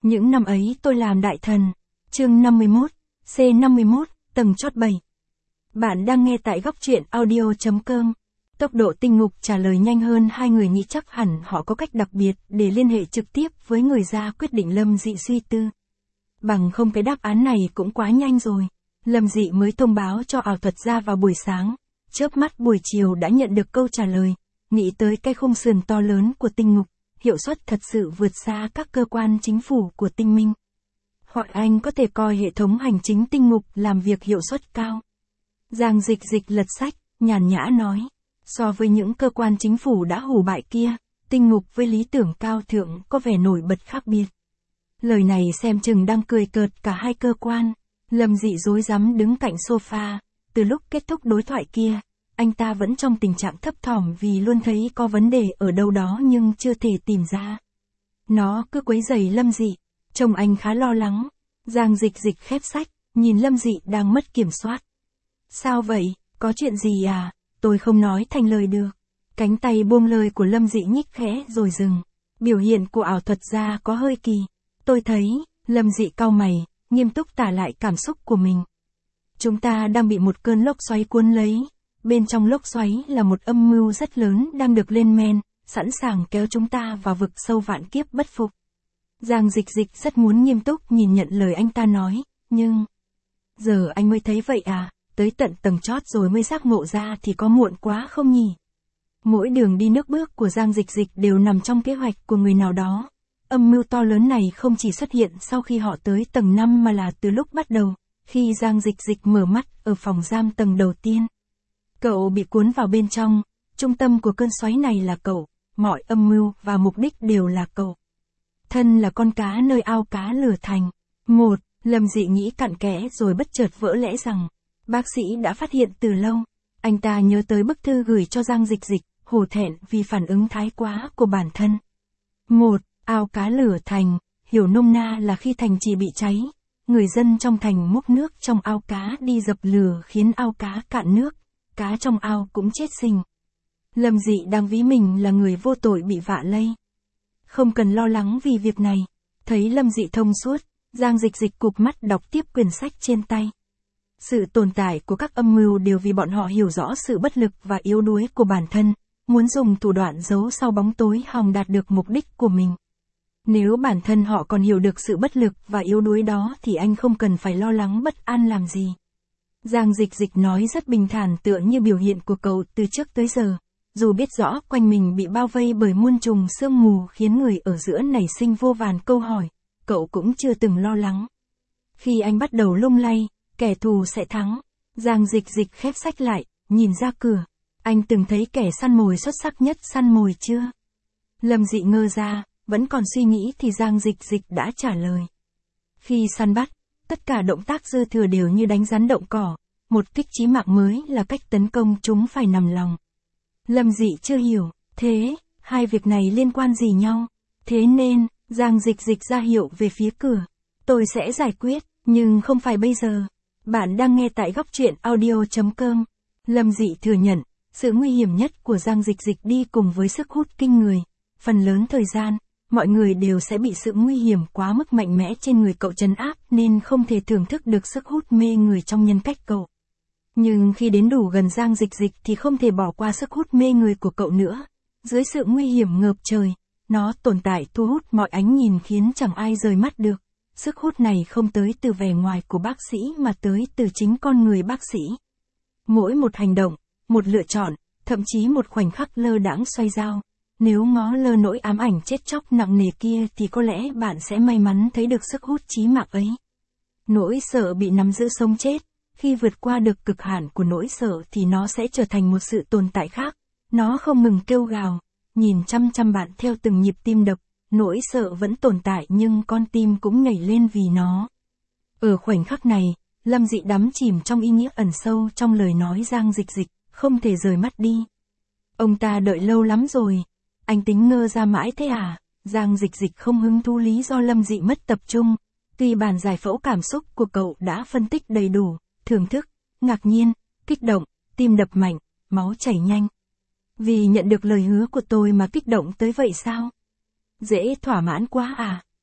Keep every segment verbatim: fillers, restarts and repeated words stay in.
Những năm ấy tôi làm đại thần. Chương năm mươi mốt, C năm mươi mốt, tầng chót bảy. Bạn đang nghe tại góc truyện audio chấm com. Tốc độ tinh ngục trả lời nhanh hơn hai người nghĩ chắc hẳn họ có cách đặc biệt để liên hệ trực tiếp với người ra quyết định Lâm Dị suy tư. Bằng không cái đáp án này cũng quá nhanh rồi. Lâm Dị mới thông báo cho ảo thuật gia vào buổi sáng, chớp mắt buổi chiều đã nhận được câu trả lời. Nghĩ tới cái khung sườn to lớn của tinh ngục, hiệu suất thật sự vượt xa các cơ quan chính phủ của tinh minh. Hoặc anh có thể coi hệ thống hành chính tinh ngục làm việc hiệu suất cao. Giang Dịch Dịch lật sách, nhàn nhã nói, so với những cơ quan chính phủ đã hủ bại kia, tinh ngục với lý tưởng cao thượng có vẻ nổi bật khác biệt. Lời này xem chừng đang cười cợt cả hai cơ quan. Lâm Dị rối rắm đứng cạnh sofa, từ lúc kết thúc đối thoại kia, anh ta vẫn trong tình trạng thấp thỏm vì luôn thấy có vấn đề ở đâu đó nhưng chưa thể tìm ra. Nó cứ quấy rầy Lâm Dị, trông anh khá lo lắng. Giang Dịch Dịch khép sách, nhìn Lâm Dị đang mất kiểm soát. Sao vậy, có chuyện gì à? Tôi không nói thành lời được. Cánh tay buông lời của Lâm Dị nhích khẽ rồi dừng. Biểu hiện của ảo thuật gia có hơi kỳ. Tôi thấy, Lâm Dị cau mày, nghiêm túc tả lại cảm xúc của mình. Chúng ta đang bị một cơn lốc xoáy cuốn lấy. Bên trong lốc xoáy là một âm mưu rất lớn đang được lên men, sẵn sàng kéo chúng ta vào vực sâu vạn kiếp bất phục. Giang Dịch Dịch rất muốn nghiêm túc nhìn nhận lời anh ta nói, nhưng... Giờ anh mới thấy vậy à, tới tận tầng chót rồi mới giác ngộ ra thì có muộn quá không nhỉ? Mỗi đường đi nước bước của Giang Dịch Dịch đều nằm trong kế hoạch của người nào đó. Âm mưu to lớn này không chỉ xuất hiện sau khi họ tới tầng năm mà là từ lúc bắt đầu, khi Giang Dịch Dịch mở mắt ở phòng giam tầng đầu tiên. Cậu bị cuốn vào bên trong, trung tâm của cơn xoáy này là cậu, mọi âm mưu và mục đích đều là cậu. Thân là con cá nơi ao cá lửa thành. Một, Lâm Dị nghĩ cặn kẽ rồi bất chợt vỡ lẽ rằng, bác sĩ đã phát hiện từ lâu. Anh ta nhớ tới bức thư gửi cho Giang Dịch Dịch, hổ thẹn vì phản ứng thái quá của bản thân. Một, ao cá lửa thành, hiểu nôm na là khi thành trì bị cháy, người dân trong thành múc nước trong ao cá đi dập lửa khiến ao cá cạn nước, cá trong ao cũng chết sình. Lâm Dị đang ví mình là người vô tội bị vạ lây. Không cần lo lắng vì việc này. Thấy Lâm Dị thông suốt, Giang Dịch Dịch cụp mắt đọc tiếp quyển sách trên tay. Sự tồn tại của các âm mưu đều vì bọn họ hiểu rõ sự bất lực và yếu đuối của bản thân, muốn dùng thủ đoạn giấu sau bóng tối hòng đạt được mục đích của mình. Nếu bản thân họ còn hiểu được sự bất lực và yếu đuối đó thì anh không cần phải lo lắng bất an làm gì. Giang Dịch Dịch nói rất bình thản tựa như biểu hiện của cậu từ trước tới giờ. Dù biết rõ quanh mình bị bao vây bởi muôn trùng sương mù khiến người ở giữa nảy sinh vô vàn câu hỏi, cậu cũng chưa từng lo lắng. Khi anh bắt đầu lung lay, kẻ thù sẽ thắng. Giang Dịch Dịch khép sách lại, nhìn ra cửa. Anh từng thấy kẻ săn mồi xuất sắc nhất săn mồi chưa? Lâm Dị ngơ ra, vẫn còn suy nghĩ thì Giang Dịch Dịch đã trả lời. Khi săn bắt, tất cả động tác dư thừa đều như đánh rắn động cỏ. Một kích chí mạng mới là cách tấn công chúng phải nằm lòng. Lâm Dị chưa hiểu, thế, hai việc này liên quan gì nhau? Thế nên, Giang Dịch Dịch ra hiệu về phía cửa. Tôi sẽ giải quyết, nhưng không phải bây giờ. Bạn đang nghe tại góc truyện audio chấm com. Lâm Dị thừa nhận, sự nguy hiểm nhất của Giang Dịch Dịch đi cùng với sức hút kinh người. Phần lớn thời gian, mọi người đều sẽ bị sự nguy hiểm quá mức mạnh mẽ trên người cậu trấn áp nên không thể thưởng thức được sức hút mê người trong nhân cách cậu. Nhưng khi đến đủ gần Giang Dịch Dịch thì không thể bỏ qua sức hút mê người của cậu nữa. Dưới sự nguy hiểm ngập trời, nó tồn tại thu hút mọi ánh nhìn khiến chẳng ai rời mắt được. Sức hút này không tới từ vẻ ngoài của bác sĩ mà tới từ chính con người bác sĩ. Mỗi một hành động, một lựa chọn, thậm chí một khoảnh khắc lơ đãng xoay dao. Nếu ngó lơ nỗi ám ảnh chết chóc nặng nề kia thì có lẽ bạn sẽ may mắn thấy được sức hút chí mạng ấy. Nỗi sợ bị nắm giữ sống chết. Khi vượt qua được cực hạn của nỗi sợ thì nó sẽ trở thành một sự tồn tại khác. Nó không ngừng kêu gào, nhìn chăm chăm bạn theo từng nhịp tim đập. Nỗi sợ vẫn tồn tại nhưng con tim cũng nhảy lên vì nó. Ở khoảnh khắc này, Lâm Dị đắm chìm trong ý nghĩa ẩn sâu trong lời nói Giang Dịch Dịch, không thể rời mắt đi. Ông ta đợi lâu lắm rồi. Anh tính ngơ ra mãi thế à? Giang Dịch Dịch không hứng thú lý do Lâm Dị mất tập trung. Tuy bản giải phẫu cảm xúc của cậu đã phân tích đầy đủ. Thưởng thức, ngạc nhiên, kích động, tim đập mạnh, máu chảy nhanh. Vì nhận được lời hứa của tôi mà kích động tới vậy sao? Dễ thỏa mãn quá à?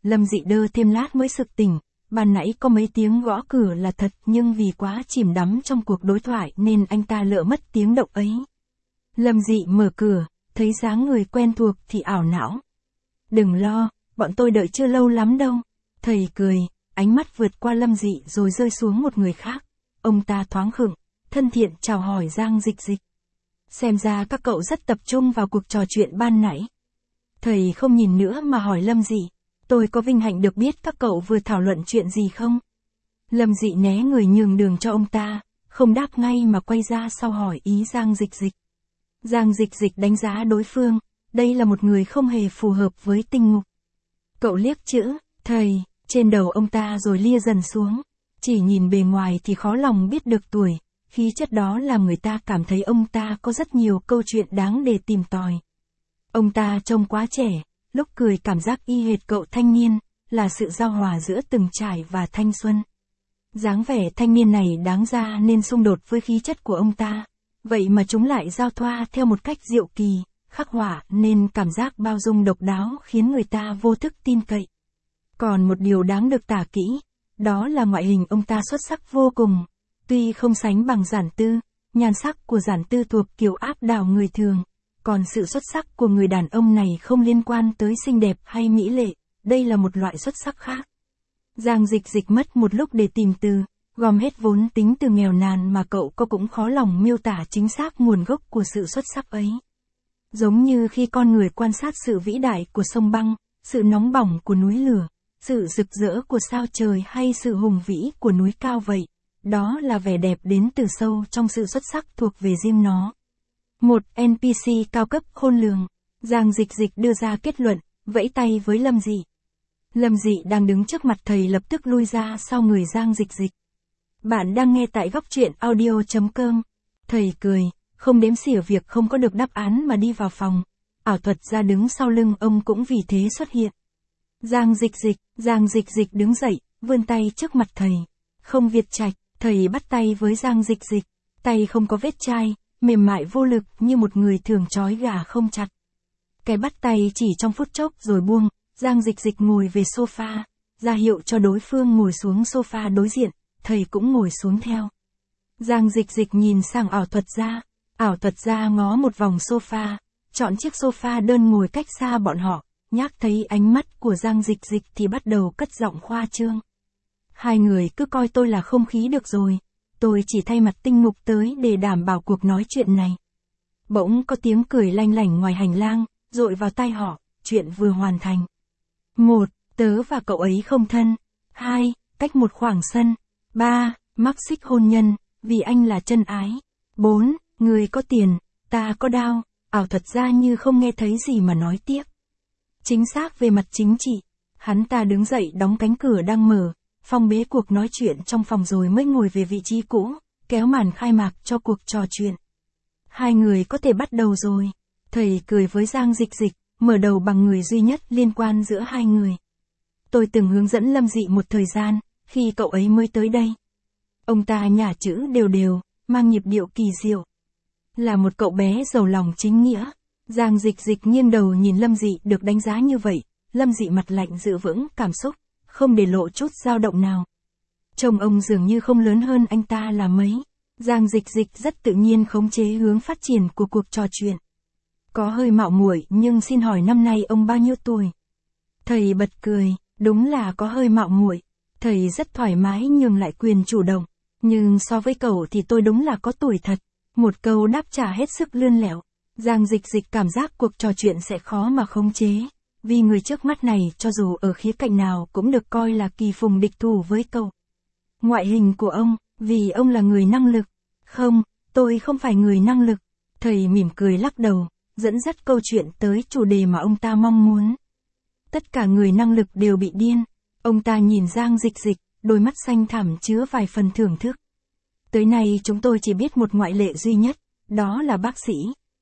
Lâm Dị đơ thêm lát mới sực tỉnh, ban nãy có mấy tiếng gõ cửa là thật nhưng vì quá chìm đắm trong cuộc đối thoại nên anh ta lỡ mất tiếng động ấy. Lâm Dị mở cửa, thấy dáng người quen thuộc thì ảo não. Đừng lo, bọn tôi đợi chưa lâu lắm đâu. Thầy cười, ánh mắt vượt qua Lâm Dị rồi rơi xuống một người khác. Ông ta thoáng khựng, thân thiện chào hỏi Giang Dịch Dịch. Xem ra các cậu rất tập trung vào cuộc trò chuyện ban nãy. Thầy không nhìn nữa mà hỏi Lâm Dị, tôi có vinh hạnh được biết các cậu vừa thảo luận chuyện gì không? Lâm Dị né người nhường đường cho ông ta, không đáp ngay mà quay ra sau hỏi ý Giang Dịch Dịch. Giang Dịch Dịch đánh giá đối phương, đây là một người không hề phù hợp với tinh ngục. Cậu liếc chữ, thầy, trên đầu ông ta rồi lia dần xuống. Chỉ nhìn bề ngoài thì khó lòng biết được tuổi, khí chất đó làm người ta cảm thấy ông ta có rất nhiều câu chuyện đáng để tìm tòi. Ông ta trông quá trẻ, lúc cười cảm giác y hệt cậu thanh niên, là sự giao hòa giữa từng trải và thanh xuân. Dáng vẻ thanh niên này đáng ra nên xung đột với khí chất của ông ta, vậy mà chúng lại giao thoa theo một cách diệu kỳ, khắc họa nên cảm giác bao dung độc đáo khiến người ta vô thức tin cậy. Còn một điều đáng được tả kỹ, đó là ngoại hình ông ta xuất sắc vô cùng, tuy không sánh bằng Giản Tư, nhan sắc của Giản Tư thuộc kiểu áp đảo người thường, còn sự xuất sắc của người đàn ông này không liên quan tới xinh đẹp hay mỹ lệ, đây là một loại xuất sắc khác. Giang Dịch Dịch mất một lúc để tìm từ, gom hết vốn tính từ nghèo nàn mà cậu có cũng khó lòng miêu tả chính xác nguồn gốc của sự xuất sắc ấy. Giống như khi con người quan sát sự vĩ đại của sông băng, sự nóng bỏng của núi lửa, sự rực rỡ của sao trời hay sự hùng vĩ của núi cao vậy, đó là vẻ đẹp đến từ sâu trong sự xuất sắc thuộc về riêng nó. Một en pê xê cao cấp khôn lường, Giang Dịch Dịch đưa ra kết luận, vẫy tay với Lâm Dị. Lâm Dị đang đứng trước mặt thầy lập tức lui ra sau người Giang Dịch Dịch. Bạn đang nghe tại góc truyện audio chấm com. Thầy cười, không đếm xỉa việc không có được đáp án mà đi vào phòng. Ảo thuật gia đứng sau lưng ông cũng vì thế xuất hiện. Giang Dịch Dịch, Giang Dịch Dịch đứng dậy, vươn tay trước mặt thầy. Không Việt Trạch, thầy bắt tay với Giang Dịch Dịch. Tay không có vết chai, mềm mại vô lực như một người thường trói gà không chặt. Cái bắt tay chỉ trong phút chốc rồi buông, Giang Dịch Dịch ngồi về sofa, ra hiệu cho đối phương ngồi xuống sofa đối diện, thầy cũng ngồi xuống theo. Giang Dịch Dịch nhìn sang ảo thuật gia, ảo thuật gia ngó một vòng sofa, chọn chiếc sofa đơn ngồi cách xa bọn họ, nhác thấy ánh mắt của Giang Dịch Dịch thì bắt đầu cất giọng khoa trương. Hai người cứ coi tôi là không khí được rồi, tôi chỉ thay mặt tinh mục tới để đảm bảo cuộc nói chuyện này. Bỗng có tiếng cười lanh lảnh ngoài hành lang, dội vào tai họ, chuyện vừa hoàn thành. Một, tớ và cậu ấy không thân. Hai, cách một khoảng sân. Ba, mắc xích hôn nhân, vì anh là chân ái. Bốn, người có tiền, ta có đao. Ảo thuật gia như không nghe thấy gì mà nói tiếp. Chính xác về mặt chính trị, hắn ta đứng dậy đóng cánh cửa đang mở, phong bế cuộc nói chuyện trong phòng rồi mới ngồi về vị trí cũ, kéo màn khai mạc cho cuộc trò chuyện. Hai người có thể bắt đầu rồi. Thầy cười với Giang Dịch Dịch, mở đầu bằng người duy nhất liên quan giữa hai người. Tôi từng hướng dẫn Lâm Dị một thời gian, khi cậu ấy mới tới đây. Ông ta nhả chữ đều đều, mang nhịp điệu kỳ diệu. Là một cậu bé giàu lòng chính nghĩa. Giang Dịch Dịch nghiêng đầu nhìn Lâm Dị được đánh giá như vậy, Lâm Dị mặt lạnh giữ vững cảm xúc, không để lộ chút dao động nào. Trông ông dường như không lớn hơn anh ta là mấy. Giang Dịch Dịch rất tự nhiên khống chế hướng phát triển của cuộc trò chuyện. Có hơi mạo muội nhưng xin hỏi năm nay ông bao nhiêu tuổi? Thầy bật cười, đúng là có hơi mạo muội. Thầy rất thoải mái nhường lại quyền chủ động. Nhưng so với cậu thì tôi đúng là có tuổi thật. Một câu đáp trả hết sức lươn lẹo. Giang Dịch Dịch cảm giác cuộc trò chuyện sẽ khó mà khống chế. Vì người trước mắt này cho dù ở khía cạnh nào cũng được coi là kỳ phùng địch thủ với cậu. Ngoại hình của ông, vì ông là người năng lực. Không, tôi không phải người năng lực. Thầy mỉm cười lắc đầu, dẫn dắt câu chuyện tới chủ đề mà ông ta mong muốn. Tất cả người năng lực đều bị điên. Ông ta nhìn Giang Dịch Dịch, đôi mắt xanh thẳm chứa vài phần thưởng thức. Tới nay chúng tôi chỉ biết một ngoại lệ duy nhất, đó là bác sĩ.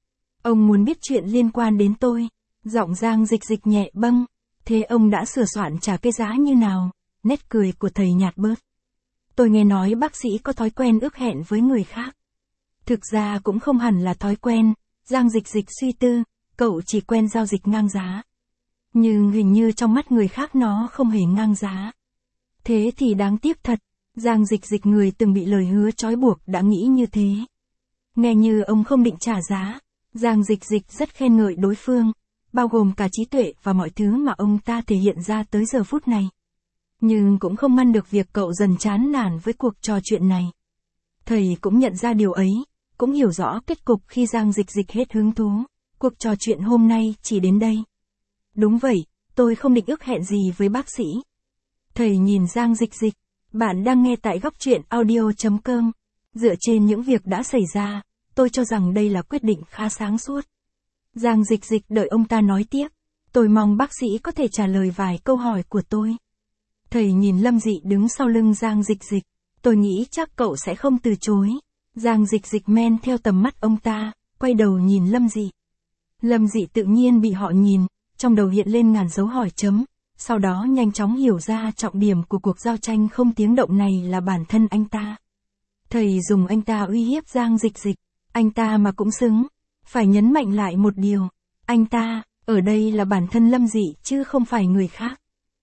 Ông muốn biết chuyện liên quan đến tôi. Giọng Giang Dịch Dịch nhẹ bâng. Thế ông đã sửa soạn trả cái giá như nào? Nét cười của thầy nhạt bớt. Tôi nghe nói bác sĩ có thói quen ước hẹn với người khác. Thực ra cũng không hẳn là thói quen. Giang Dịch Dịch suy tư, cậu chỉ quen giao dịch ngang giá. Nhưng hình như trong mắt người khác nó không hề ngang giá. Thế thì đáng tiếc thật, Giang Dịch Dịch người từng bị lời hứa trói buộc đã nghĩ như thế. Nghe như ông không định trả giá, Giang Dịch Dịch rất khen ngợi đối phương, bao gồm cả trí tuệ và mọi thứ mà ông ta thể hiện ra tới giờ phút này. Nhưng cũng không ngăn được việc cậu dần chán nản với cuộc trò chuyện này. Thầy cũng nhận ra điều ấy, cũng hiểu rõ kết cục khi Giang Dịch Dịch hết hứng thú. Cuộc trò chuyện hôm nay chỉ đến đây. Đúng vậy, tôi không định ước hẹn gì với bác sĩ. Thầy nhìn Giang Dịch Dịch, bạn đang nghe tại góc truyện audio.com. Dựa trên những việc đã xảy ra, tôi cho rằng đây là quyết định khá sáng suốt. Giang Dịch Dịch đợi ông ta nói tiếp. Tôi mong bác sĩ có thể trả lời vài câu hỏi của tôi. Thầy nhìn Lâm Dị đứng sau lưng Giang Dịch Dịch. Tôi nghĩ chắc cậu sẽ không từ chối. Giang Dịch Dịch men theo tầm mắt ông ta, quay đầu nhìn Lâm Dị. Lâm Dị tự nhiên bị họ nhìn, trong đầu hiện lên ngàn dấu hỏi chấm, sau đó nhanh chóng hiểu ra trọng điểm của cuộc giao tranh không tiếng động này là bản thân anh ta. Thầy dùng anh ta uy hiếp Giang Dịch Dịch, anh ta mà cũng xứng. Phải nhấn mạnh lại một điều, anh ta, ở đây là bản thân Lâm Dị chứ không phải người khác.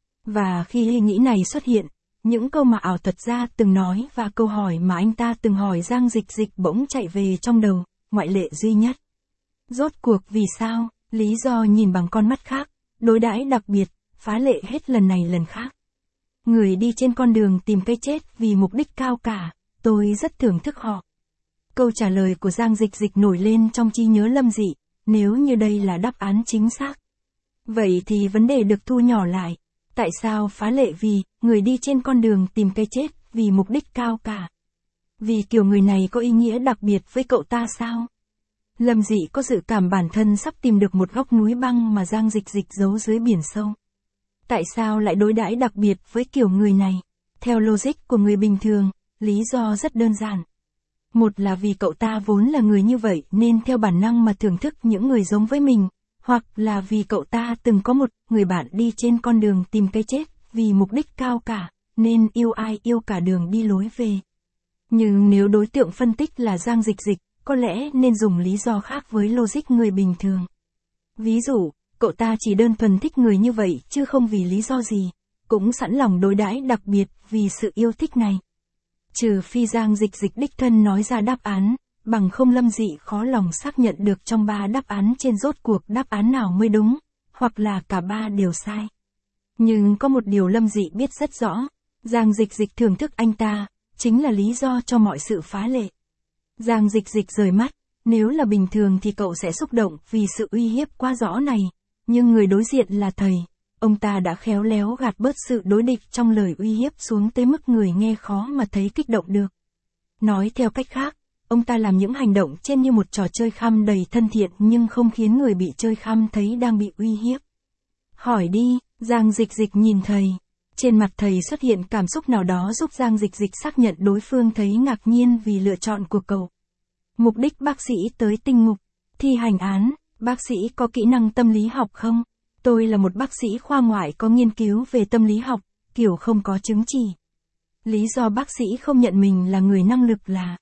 Và khi ý nghĩ này xuất hiện, những câu mà ảo thuật gia từng nói và câu hỏi mà anh ta từng hỏi Giang Dịch Dịch bỗng chạy về trong đầu, ngoại lệ duy nhất. Rốt cuộc vì sao, lý do nhìn bằng con mắt khác, đối đãi đặc biệt, phá lệ hết lần này lần khác. Người đi trên con đường tìm cái chết vì mục đích cao cả, tôi rất thưởng thức họ. Câu trả lời của Giang Dịch Dịch nổi lên trong trí nhớ Lâm Dị, nếu như đây là đáp án chính xác. Vậy thì vấn đề được thu nhỏ lại. Tại sao phá lệ vì, người đi trên con đường tìm cái chết, vì mục đích cao cả? Vì kiểu người này có ý nghĩa đặc biệt với cậu ta sao? Lâm Dị có dự cảm bản thân sắp tìm được một góc núi băng mà Giang Dịch Dịch giấu dưới biển sâu. Tại sao lại đối đãi đặc biệt với kiểu người này? Theo logic của người bình thường, lý do rất đơn giản. Một là vì cậu ta vốn là người như vậy nên theo bản năng mà thưởng thức những người giống với mình, hoặc là vì cậu ta từng có một người bạn đi trên con đường tìm cái chết vì mục đích cao cả, nên yêu ai yêu cả đường đi lối về. Nhưng nếu đối tượng phân tích là Giang Dịch Dịch, có lẽ nên dùng lý do khác với logic người bình thường. Ví dụ, cậu ta chỉ đơn thuần thích người như vậy chứ không vì lý do gì, cũng sẵn lòng đối đãi đặc biệt vì sự yêu thích này. Trừ phi Giang Dịch Dịch đích thân nói ra đáp án, bằng không Lâm Dị khó lòng xác nhận được trong ba đáp án trên rốt cuộc đáp án nào mới đúng, hoặc là cả ba đều sai. Nhưng có một điều Lâm Dị biết rất rõ, Giang Dịch Dịch thưởng thức anh ta, chính là lý do cho mọi sự phá lệ. Giang Dịch Dịch rời mắt, nếu là bình thường thì cậu sẽ xúc động vì sự uy hiếp quá rõ này, nhưng người đối diện là thầy, ông ta đã khéo léo gạt bớt sự đối địch trong lời uy hiếp xuống tới mức người nghe khó mà thấy kích động được. Nói theo cách khác, ông ta làm những hành động trên như một trò chơi khăm đầy thân thiện nhưng không khiến người bị chơi khăm thấy đang bị uy hiếp. Hỏi đi, Giang Dịch Dịch nhìn thầy. Trên mặt thầy xuất hiện cảm xúc nào đó giúp Giang Dịch Dịch xác nhận đối phương thấy ngạc nhiên vì lựa chọn của cậu. Mục đích bác sĩ tới tinh ngục, thi hành án, bác sĩ có kỹ năng tâm lý học không? Tôi là một bác sĩ khoa ngoại có nghiên cứu về tâm lý học, kiểu không có chứng chỉ. Lý do bác sĩ không nhận mình là người năng lực là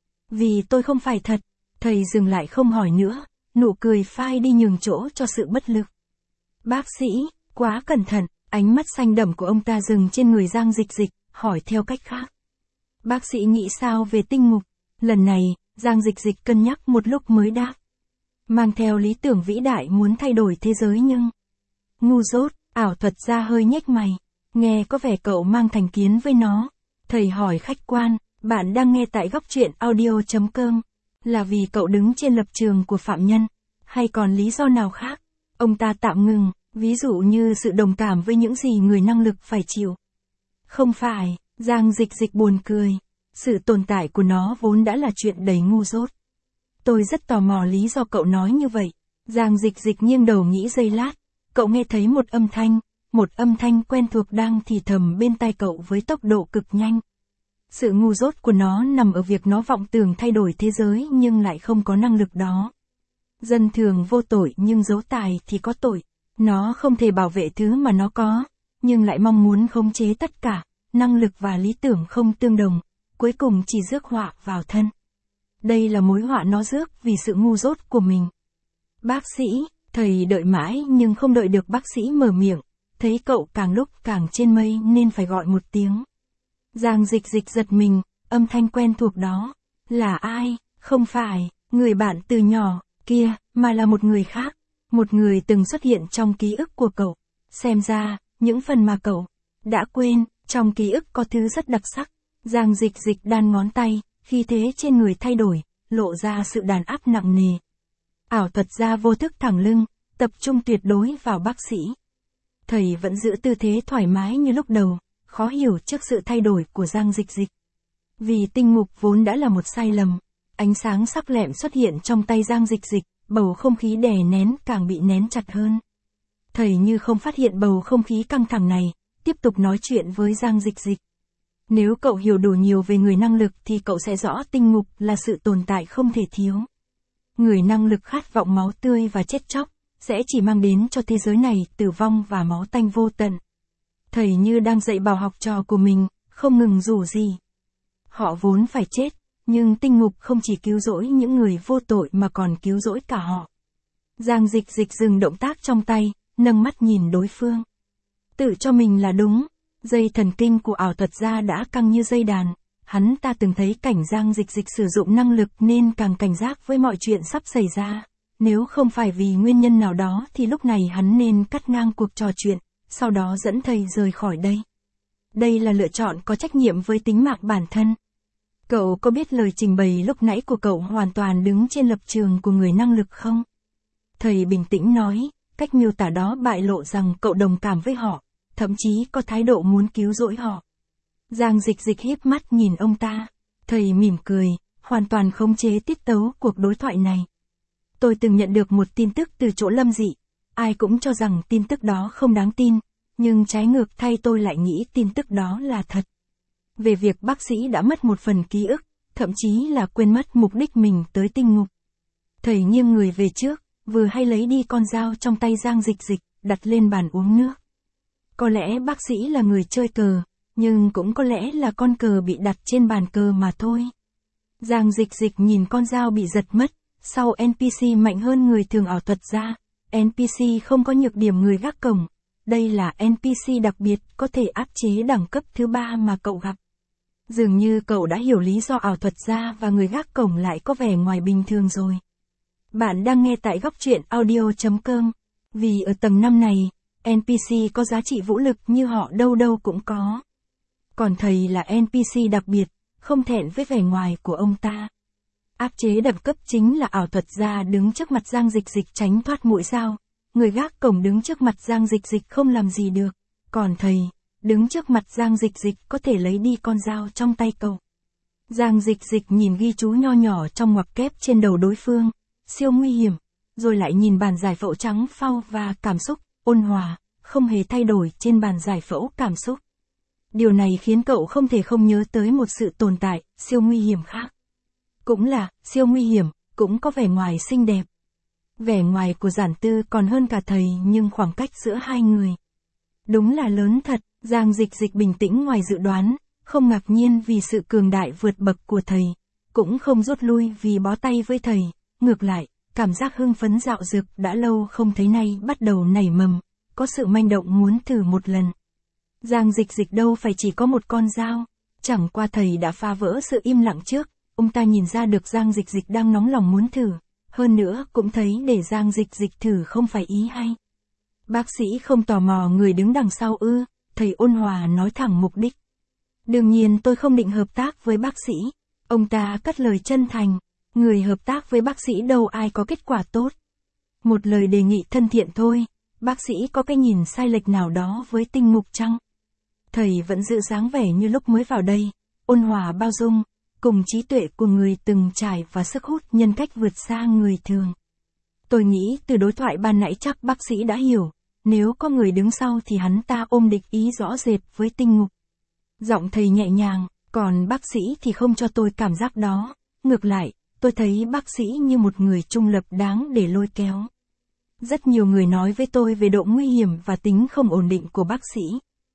vì tôi không phải thật. Thầy dừng lại không hỏi nữa, nụ cười phai đi nhường chỗ cho sự bất lực. Bác sĩ, quá cẩn thận, ánh mắt xanh đậm của ông ta dừng trên người Giang Dịch Dịch, hỏi theo cách khác. Bác sĩ nghĩ sao về tinh ngục? Lần này, Giang Dịch Dịch cân nhắc một lúc mới đáp. Mang theo lý tưởng vĩ đại muốn thay đổi thế giới nhưng... Ngu dốt, ảo thuật gia hơi nhếch mày. Nghe có vẻ cậu mang thành kiến với nó. Thầy hỏi khách quan, bạn đang nghe tại góc truyện audio.com. Là vì cậu đứng trên lập trường của phạm nhân, hay còn lý do nào khác? Ông ta tạm ngừng, ví dụ như sự đồng cảm với những gì người năng lực phải chịu. Không phải, Giang Dịch Dịch buồn cười. Sự tồn tại của nó vốn đã là chuyện đầy ngu dốt. Tôi rất tò mò lý do cậu nói như vậy. Giang Dịch Dịch nghiêng đầu nghĩ giây lát. Cậu nghe thấy một âm thanh, một âm thanh quen thuộc đang thì thầm bên tai cậu với tốc độ cực nhanh. Sự ngu dốt của nó nằm ở việc nó vọng tưởng thay đổi thế giới nhưng lại không có năng lực đó. Dân thường vô tội nhưng dấu tài thì có tội. Nó không thể bảo vệ thứ mà nó có, nhưng lại mong muốn khống chế tất cả. Năng lực và lý tưởng không tương đồng, cuối cùng chỉ rước họa vào thân. Đây là mối họa nó rước vì sự ngu dốt của mình. Bác sĩ, Thầy đợi mãi nhưng không đợi được bác sĩ mở miệng, thấy cậu càng lúc càng trên mây nên phải gọi một tiếng. Giang Dịch Dịch giật mình, âm thanh quen thuộc đó. Là ai? Không phải, người bạn từ nhỏ, kia, mà là một người khác. Một người từng xuất hiện trong ký ức của cậu. Xem ra, những phần mà cậu đã quên, trong ký ức có thứ rất đặc sắc. Giang Dịch Dịch đan ngón tay, khí thế trên người thay đổi, lộ ra sự đàn áp nặng nề. Ảo thuật gia vô thức thẳng lưng, tập trung tuyệt đối vào bác sĩ. Thầy vẫn giữ tư thế thoải mái như lúc đầu, khó hiểu trước sự thay đổi của Giang Dịch Dịch. Vì tinh ngục vốn đã là một sai lầm, ánh sáng sắc lẹm xuất hiện trong tay Giang Dịch Dịch, bầu không khí đè nén càng bị nén chặt hơn. Thầy như không phát hiện bầu không khí căng thẳng này, tiếp tục nói chuyện với Giang Dịch Dịch. Nếu cậu hiểu đủ nhiều về người năng lực thì cậu sẽ rõ tinh ngục là sự tồn tại không thể thiếu. Người năng lực khát vọng máu tươi và chết chóc, sẽ chỉ mang đến cho thế giới này tử vong và máu tanh vô tận. Thầy như đang dạy bảo học trò của mình, không ngừng rủ gì. Họ vốn phải chết, nhưng tinh ngục không chỉ cứu rỗi những người vô tội mà còn cứu rỗi cả họ. Giang Dịch Dịch dừng động tác trong tay, nâng mắt nhìn đối phương. Tự cho mình là đúng, dây thần kinh của ảo thuật gia đã căng như dây đàn. Hắn ta từng thấy cảnh Giang Dịch Dịch sử dụng năng lực nên càng cảnh giác với mọi chuyện sắp xảy ra. Nếu không phải vì nguyên nhân nào đó thì lúc này hắn nên cắt ngang cuộc trò chuyện, sau đó dẫn thầy rời khỏi đây. Đây là lựa chọn có trách nhiệm với tính mạng bản thân. Cậu có biết lời trình bày lúc nãy của cậu hoàn toàn đứng trên lập trường của người năng lực không? Thầy bình tĩnh nói, cách miêu tả đó bại lộ rằng cậu đồng cảm với họ, thậm chí có thái độ muốn cứu rỗi họ. Giang Dịch Dịch híp mắt nhìn ông ta. Thầy mỉm cười, hoàn toàn khống chế tiết tấu cuộc đối thoại này. Tôi từng nhận được một tin tức từ chỗ Lâm Dị. Ai cũng cho rằng tin tức đó không đáng tin, nhưng trái ngược thay tôi lại nghĩ tin tức đó là thật. Về việc bác sĩ đã mất một phần ký ức, thậm chí là quên mất mục đích mình tới tinh ngục. Thầy nghiêng người về trước, vừa hay lấy đi con dao trong tay Giang Dịch Dịch, đặt lên bàn uống nước. Có lẽ bác sĩ là người chơi cờ, nhưng cũng có lẽ là con cờ bị đặt trên bàn cờ mà thôi. Giang Dịch Dịch nhìn con dao bị giật mất, sau en pê xê mạnh hơn người thường ảo thuật ra, en pê xê không có nhược điểm người gác cổng. Đây là en pê xê đặc biệt có thể áp chế đẳng cấp thứ ba mà cậu gặp. Dường như cậu đã hiểu lý do ảo thuật gia và người gác cổng lại có vẻ ngoài bình thường rồi. Bạn đang nghe tại góc truyện audio chấm com. Vì ở tầng năm này, en pê xê có giá trị vũ lực như họ đâu đâu cũng có. Còn thầy là en pê xê đặc biệt, không thẹn với vẻ ngoài của ông ta. Áp chế đẳng cấp chính là ảo thuật gia đứng trước mặt Giang Dịch Dịch tránh thoát mũi dao. Người gác cổng đứng trước mặt Giang Dịch Dịch không làm gì được. Còn thầy, đứng trước mặt Giang Dịch Dịch có thể lấy đi con dao trong tay cậu. Giang Dịch Dịch nhìn ghi chú nho nhỏ trong ngoặc kép trên đầu đối phương, siêu nguy hiểm, rồi lại nhìn bàn giải phẫu trắng phau và cảm xúc, ôn hòa, không hề thay đổi trên bàn giải phẫu cảm xúc. Điều này khiến cậu không thể không nhớ tới một sự tồn tại, siêu nguy hiểm khác. Cũng là, siêu nguy hiểm, cũng có vẻ ngoài xinh đẹp. Vẻ ngoài của Giản Tư còn hơn cả thầy nhưng khoảng cách giữa hai người. Đúng là lớn thật, Giang Dịch Dịch bình tĩnh ngoài dự đoán, không ngạc nhiên vì sự cường đại vượt bậc của thầy, cũng không rút lui vì bó tay với thầy, ngược lại, cảm giác hưng phấn dạo dực đã lâu không thấy nay bắt đầu nảy mầm, có sự manh động muốn thử một lần. Giang Dịch Dịch đâu phải chỉ có một con dao, chẳng qua thầy đã phá vỡ sự im lặng trước, ông ta nhìn ra được Giang Dịch Dịch đang nóng lòng muốn thử, hơn nữa cũng thấy để Giang Dịch Dịch thử không phải ý hay. Bác sĩ không tò mò người đứng đằng sau ư, thầy ôn hòa nói thẳng mục đích. Đương nhiên tôi không định hợp tác với bác sĩ, ông ta cất lời chân thành, người hợp tác với bác sĩ đâu ai có kết quả tốt. Một lời đề nghị thân thiện thôi, bác sĩ có cái nhìn sai lệch nào đó với tinh ngục chăng? Thầy vẫn giữ dáng vẻ như lúc mới vào đây, ôn hòa bao dung, cùng trí tuệ của người từng trải và sức hút nhân cách vượt xa người thường. Tôi nghĩ từ đối thoại ban nãy chắc bác sĩ đã hiểu, nếu có người đứng sau thì hắn ta ôm địch ý rõ rệt với tinh ngục. Giọng thầy nhẹ nhàng, còn bác sĩ thì không cho tôi cảm giác đó, ngược lại, tôi thấy bác sĩ như một người trung lập đáng để lôi kéo. Rất nhiều người nói với tôi về độ nguy hiểm và tính không ổn định của bác sĩ.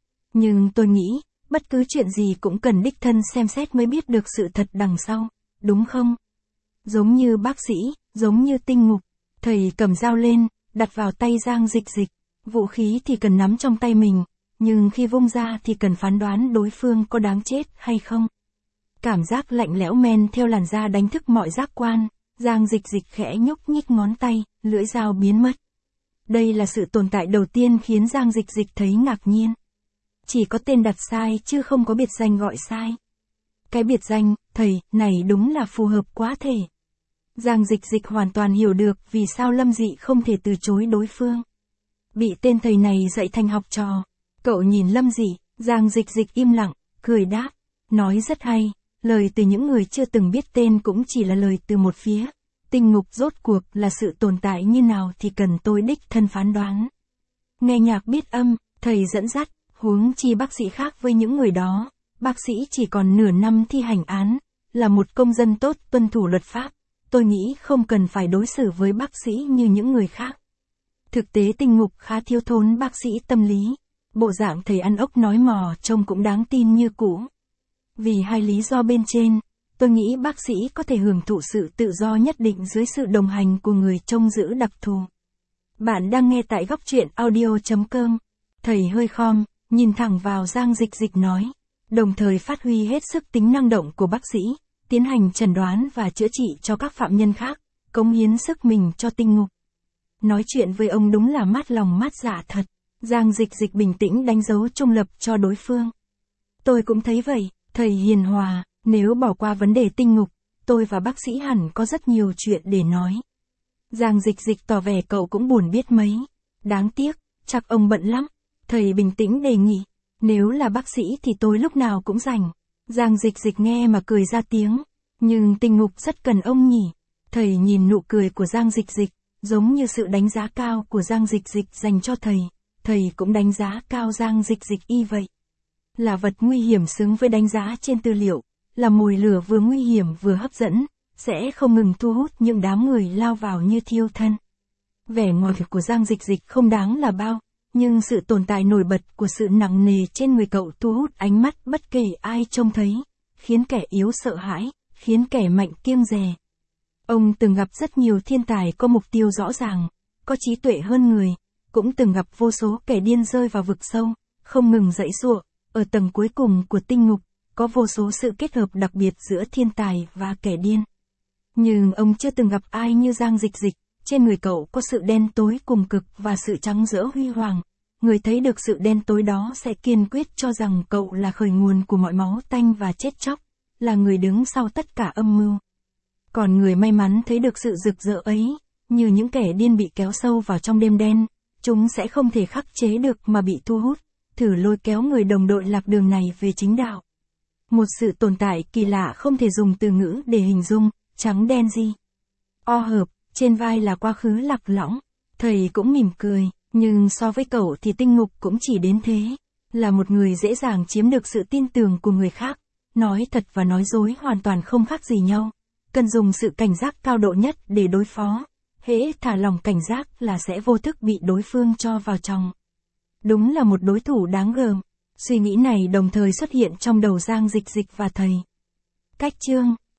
Nhưng tôi nghĩ, bất cứ chuyện gì cũng cần đích thân xem xét mới biết được sự thật đằng sau, đúng không? Giống như bác sĩ, giống như tinh ngục, thầy cầm dao lên, đặt vào tay Giang Dịch Dịch. Vũ khí thì cần nắm trong tay mình, nhưng khi vung ra thì cần phán đoán đối phương có đáng chết hay không. Cảm giác lạnh lẽo men theo làn da đánh thức mọi giác quan, Giang Dịch Dịch khẽ nhúc nhích ngón tay, lưỡi dao biến mất. Đây là sự tồn tại đầu tiên khiến Giang Dịch Dịch thấy ngạc nhiên. Chỉ có tên đặt sai chứ không có biệt danh gọi sai. Cái biệt danh, thầy, này đúng là phù hợp quá thể. Giang Dịch Dịch hoàn toàn hiểu được vì sao Lâm Dị không thể từ chối đối phương. Bị tên thầy này dạy thành học trò. Cậu nhìn Lâm Dị, Giang Dịch Dịch im lặng, cười đáp. Nói rất hay, lời từ những người chưa từng biết tên cũng chỉ là lời từ một phía. Tinh ngục rốt cuộc là sự tồn tại như nào thì cần tôi đích thân phán đoán. Nghe nhạc biết âm, thầy dẫn dắt, huống chi bác sĩ khác với những người đó. Bác sĩ chỉ còn nửa năm thi hành án, là một công dân tốt tuân thủ luật pháp. Tôi nghĩ không cần phải đối xử với bác sĩ như những người khác. Thực tế tinh ngục khá thiếu thốn bác sĩ tâm lý. Bộ dạng thầy ăn ốc nói mò trông cũng đáng tin như cũ. Vì hai lý do bên trên, tôi nghĩ bác sĩ có thể hưởng thụ sự tự do nhất định dưới sự đồng hành của người trông giữ đặc thù. Bạn đang nghe tại góc truyện audio chấm com. Thầy hơi khom, nhìn thẳng vào Giang Dịch Dịch nói, đồng thời phát huy hết sức tính năng động của bác sĩ, tiến hành chẩn đoán và chữa trị cho các phạm nhân khác, cống hiến sức mình cho tinh ngục. Nói chuyện với ông đúng là mát lòng mát dạ thật. Giang Dịch Dịch bình tĩnh đánh dấu trung lập cho đối phương. Tôi cũng thấy vậy, thầy hiền hòa, nếu bỏ qua vấn đề tinh ngục, tôi và bác sĩ hẳn có rất nhiều chuyện để nói. Giang Dịch Dịch tỏ vẻ cậu cũng buồn biết mấy. Đáng tiếc, chắc ông bận lắm. Thầy bình tĩnh đề nghị, nếu là bác sĩ thì tôi lúc nào cũng rảnh. Giang Dịch Dịch nghe mà cười ra tiếng, nhưng tinh ngục rất cần ông nhỉ. Thầy nhìn nụ cười của Giang Dịch Dịch, giống như sự đánh giá cao của Giang Dịch Dịch dành cho thầy, thầy cũng đánh giá cao Giang Dịch Dịch y vậy. Là vật nguy hiểm xứng với đánh giá trên tư liệu, là mồi lửa vừa nguy hiểm vừa hấp dẫn, sẽ không ngừng thu hút những đám người lao vào như thiêu thân. Vẻ ngoài của Giang Dịch Dịch không đáng là bao, nhưng sự tồn tại nổi bật của sự nặng nề trên người cậu thu hút ánh mắt bất kể ai trông thấy, khiến kẻ yếu sợ hãi, khiến kẻ mạnh kiêng dè. Ông từng gặp rất nhiều thiên tài có mục tiêu rõ ràng, có trí tuệ hơn người, cũng từng gặp vô số kẻ điên rơi vào vực sâu, không ngừng giãy giụa. Ở tầng cuối cùng của tinh ngục, có vô số sự kết hợp đặc biệt giữa thiên tài và kẻ điên. Nhưng ông chưa từng gặp ai như Giang Dịch Dịch, trên người cậu có sự đen tối cùng cực và sự trắng rỡ huy hoàng. Người thấy được sự đen tối đó sẽ kiên quyết cho rằng cậu là khởi nguồn của mọi máu tanh và chết chóc, là người đứng sau tất cả âm mưu. Còn người may mắn thấy được sự rực rỡ ấy, như những kẻ điên bị kéo sâu vào trong đêm đen, chúng sẽ không thể khắc chế được mà bị thu hút, thử lôi kéo người đồng đội lạc đường này về chính đạo. Một sự tồn tại kỳ lạ không thể dùng từ ngữ để hình dung, trắng đen gì. O hợp, trên vai là quá khứ lạc lõng. Thầy cũng mỉm cười, nhưng so với cậu thì tinh ngục cũng chỉ đến thế. Là một người dễ dàng chiếm được sự tin tưởng của người khác. Nói thật và nói dối hoàn toàn không khác gì nhau. Cần dùng sự cảnh giác cao độ nhất để đối phó. Hễ thả lòng cảnh giác là sẽ vô thức bị đối phương cho vào trong. Đúng là một đối thủ đáng gờm. Suy nghĩ này đồng thời xuất hiện trong đầu Giang Dịch Dịch và thầy. Cách chương